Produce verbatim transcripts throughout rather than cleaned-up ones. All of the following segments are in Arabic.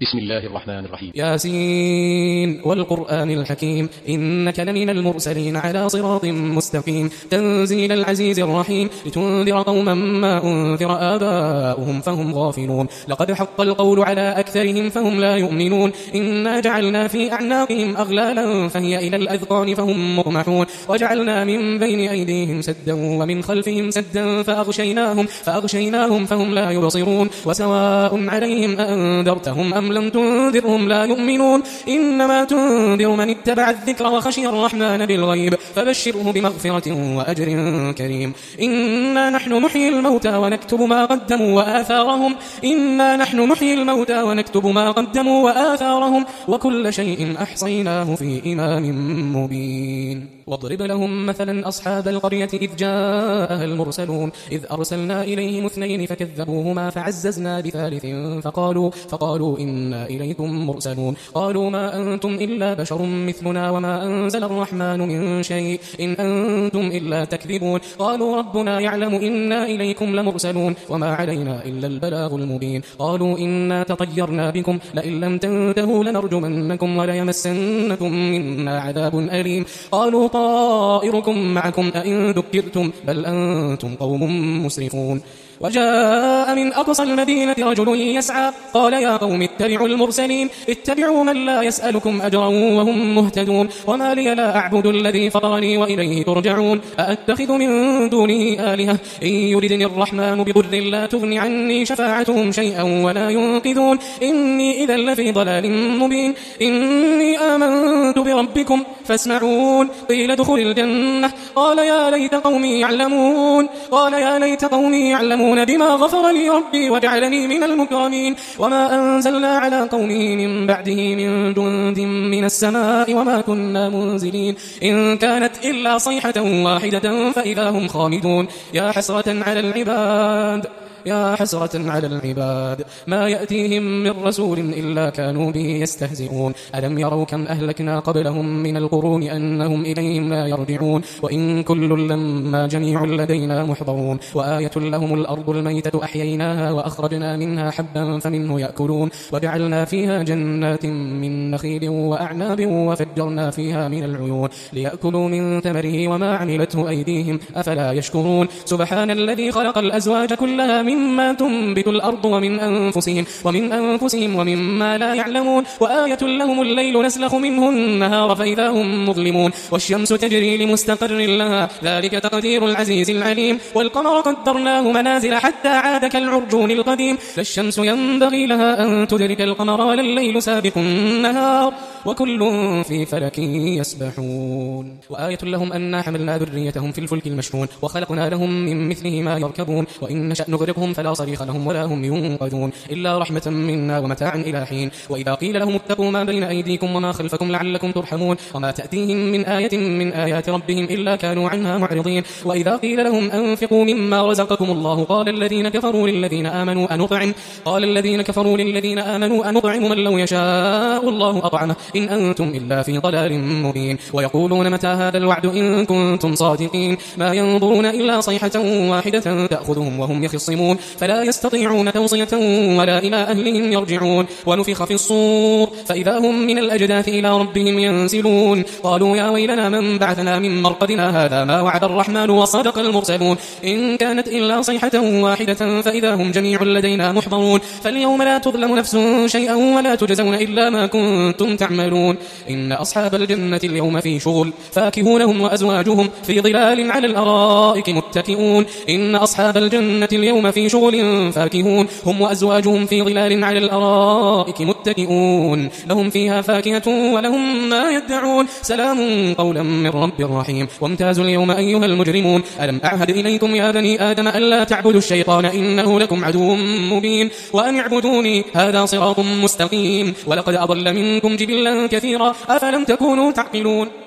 بسم الله الرحمن الرحيم. ياسين والقرآن الحكيم إنك لمن المرسلين على صراط مستقيم تنزيل العزيز الرحيم لتنذر قوما ما أنذر آباؤهم فهم غافلون لقد حق القول على أكثرهم فهم لا يؤمنون إنا جعلنا في أعناقهم أغلالا فهي إلى الأذقان فهم مقمحون وجعلنا من بين أيديهم سدا ومن خلفهم سدا فأغشيناهم, فأغشيناهم فهم لا يبصرون وسواء عليهم أنذرتهم أم لم تنذرهم لا يؤمنون إنما تنذر من اتبع الذكر وخشي الرحمن بالغيب فبشره بمغفرة وأجر كريم. إنا نحن نحيي الموتى ونكتب ما قدموا وآثارهم إنا نحن نحيي الموتى ونكتب ما قدموا وآثارهم وكل شيء أحصيناه في إمام مبين. واضرب لهم مثلا أصحاب القرية إذ جاءها المرسلون إذ أرسلنا إليهم اثنين فكذبوهما فعززنا بثالث فقالوا, فقالوا إنا إليكم مرسلون قالوا ما أنتم إلا بشر مثلنا وما أنزل الرحمن من شيء إن أنتم إلا تكذبون قالوا ربنا يعلم إنا إليكم لمرسلون وما علينا إلا البلاغ المبين قالوا إنا تطيرنا بكم لئن لم تنتهوا لنرجمنكم وليمسنكم منا عذاب أليم قالوا طائركم معكم أئن ذكرتم بل أنتم قوم مسرفون. وجاء من أقصى المدينة رجل يسعى قال يا قوم اتبعوا المرسلين اتبعوا من لا يسألكم أجرا وهم مهتدون وما لي لا أعبد الذي فطرني وإليه ترجعون أأتخذ من دونه آلهة إن يردني الرحمن بضر لا تغني عني شفاعتهم شيئا ولا ينقذون إني إذا لفي ضلال مبين إني آمنت بربكم فاسمعون قيل ادخل الجنة قال يا ليت قومي يعلمون قال يا ليت قومي يعلمون بما غفر لي ربي وجعلني من المكرمين وما أنزلنا على قومه من بعده من جند من السماء وما كنا منزلين إن كانت إلا صيحة واحدة فإذا هم خامدون يا حسرة على العباد يا حسرة على العباد ما يأتيهم من رسول إلا كانوا به يستهزئون ألم يروا كم أهلكنا قبلهم من القرون أنهم إليهم لا يرجعون وإن كل لما جميع لدينا محضرون وآية لهم الأرض الميتة أحييناها وأخرجنا منها حبا فمنه يأكلون وجعلنا فيها جنات من نخيل وأعناب وفجرنا فيها من العيون ليأكلوا من ثمره وما عملته أيديهم أفلا يشكرون سبحان الذي خلق الأزواج كلها مما تنبت الأرض ومن أنفسهم ومن أنفسهم ومما لا يعلمون وآية لهم الليل نسلخ منه النهار فإذا هم مظلمون والشمس تجري لمستقر لها ذلك تقدير العزيز العليم والقمر قدرناه منازل حتى عاد كالعرجون القديم لا الشمس ينبغي لها أن تدرك القمر ولا الليل سابق النهار وكل في فلك يسبحون وآية لهم أنا حملنا ذريتهم في الفلك المشحون وخلقنا لهم من مثله ما يركبون وإن نشأ نغرقهم فلا صريخ لهم ولا هم ينقذون إلا رحمة منا ومتاعا إلى حين وإذا قيل لهم اتقوا ما بين أيديكم وما خلفكم لعلكم ترحمون وما تأتيهم من آية من آيات ربهم إلا كانوا عنها معرضين وإذا قيل لهم أنفقوا مما رزقكم الله قال الذين كفروا للذين آمنوا أنطعم قال الذين كفروا للذين آمنوا أنطعم من لو يشاء الله أطعمه إن أنتم إلا في ضلال مبين ويقولون متى هذا الوعد إن كنتم صادقين ما ينظرون إلا صيحة واحدة تأخذهم وهم يخصمون فلا يستطيعون توصية ولا إلى أهلهم يرجعون ونفخ في الصور فإذا هم من الأجداث إلى ربهم ينسلون قالوا يا ويلنا من بعثنا من مرقدنا هذا ما وعد الرحمن وصدق المرسلون إن كانت إلا صيحة واحدة فإذا هم جميع لدينا محضرون فاليوم لا تظلم نفس شيئا ولا تجزون إلا ما كنتم تعملون إن أصحاب الجنة اليوم في شغل فاكهون هم وأزواجهم في ظلال على الأرائك متكئون إن أصحاب الجنة اليوم في شغل فاكهون هم وأزواجهم في ظلال على الأرائك متكئون لهم فيها فاكهة ولهم ما يدعون سلام قولا من رب رحيم وامتازوا اليوم أيها المجرمون ألم أعهد إليكم يا بني آدم ألا تعبدوا الشيطان إنه لكم عدو مبين وأن اعبدوني هذا صراط مستقيم ولقد أضل منكم جبلا كثيرا أفلم تكونوا تعقلون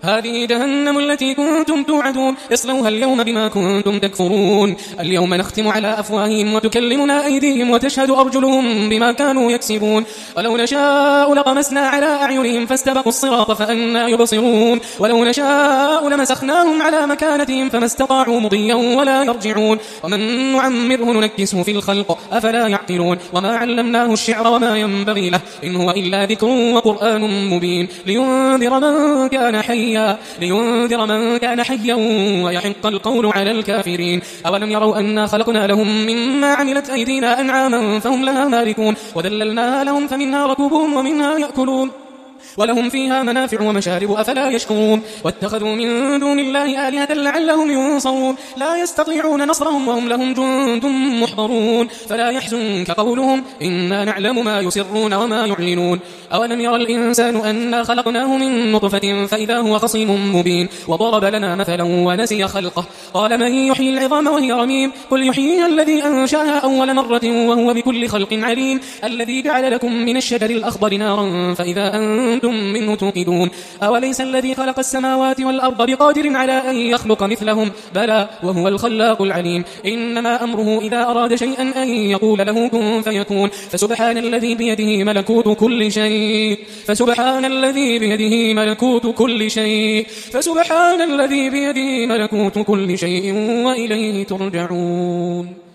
هذه جهنم التي كنتم توعدون اصلوها اليوم بما كنتم تكفرون اليوم نختم على أفواههم وتكلمنا أيديهم وتشهد أرجلهم بما كانوا يكسبون ولو نشاء لطمسنا على أعينهم فاستبقوا الصراط فأنا يبصرون ولو نشاء لمسخناهم على مكانتهم فما استطاعوا مضيا ولا يرجعون ومن نعمره ننكسه في الخلق أفلا يعقلون وما علمناه الشعر وما ينبغي له إن هو إلا ذكر وقرآن مبين لينذر من كان حيا لينذر من كان حيا ويحق القول على الكافرين أولم يروا أنا خلقنا لهم مما عملت أيدينا أنعاما فهم لها مالكون وذللناها لهم فمنها ركوبهم ومنها يأكلون ولهم فيها منافع ومشارب أفلا يشكرون واتخذوا من دون الله آلهة لعلهم ينصرون لا يستطيعون نصرهم وهم لهم جند محضرون فلا يحزنك قولهم إنا نعلم ما يسرون وما يعلنون أولم يرى الإنسان أنا خلقناه من نطفة فإذا هو خصيم مبين وضرب لنا مثلا ونسي خلقه قال من يحيي العظام وهي رميم قل يحييها الذي أنشاها أول مرة وهو بكل خلق عليم الذي جعل لكم من الشجر الأخضر نارا فإذا أنتم منه توقدون أوليس الذي خلق السماوات والأرض بقادر على أن يخلق مثلهم بلى وهو الخلاق العليم إنما أمره إذا أراد شيئا أن يقول له كن فيكون فسبحان الذي بيده ملكوت كل شيء فسبحان الذي بيده ملكوت كل شيء فسبحان الذي بيده ملكوت كل شيء وإليه ترجعون.